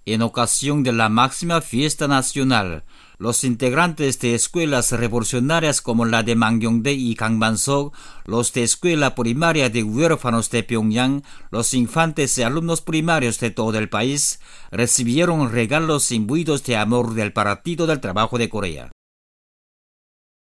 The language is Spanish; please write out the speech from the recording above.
En ocasión de la máxima fiesta nacional, los integrantes de escuelas revolucionarias como la de Mangyongdae y Gangban-sok, los de escuela primaria de huérfanos de Pyongyang, los infantes y alumnos primarios de todo el país, recibieron regalos imbuidos de amor del Partido del Trabajo de Corea.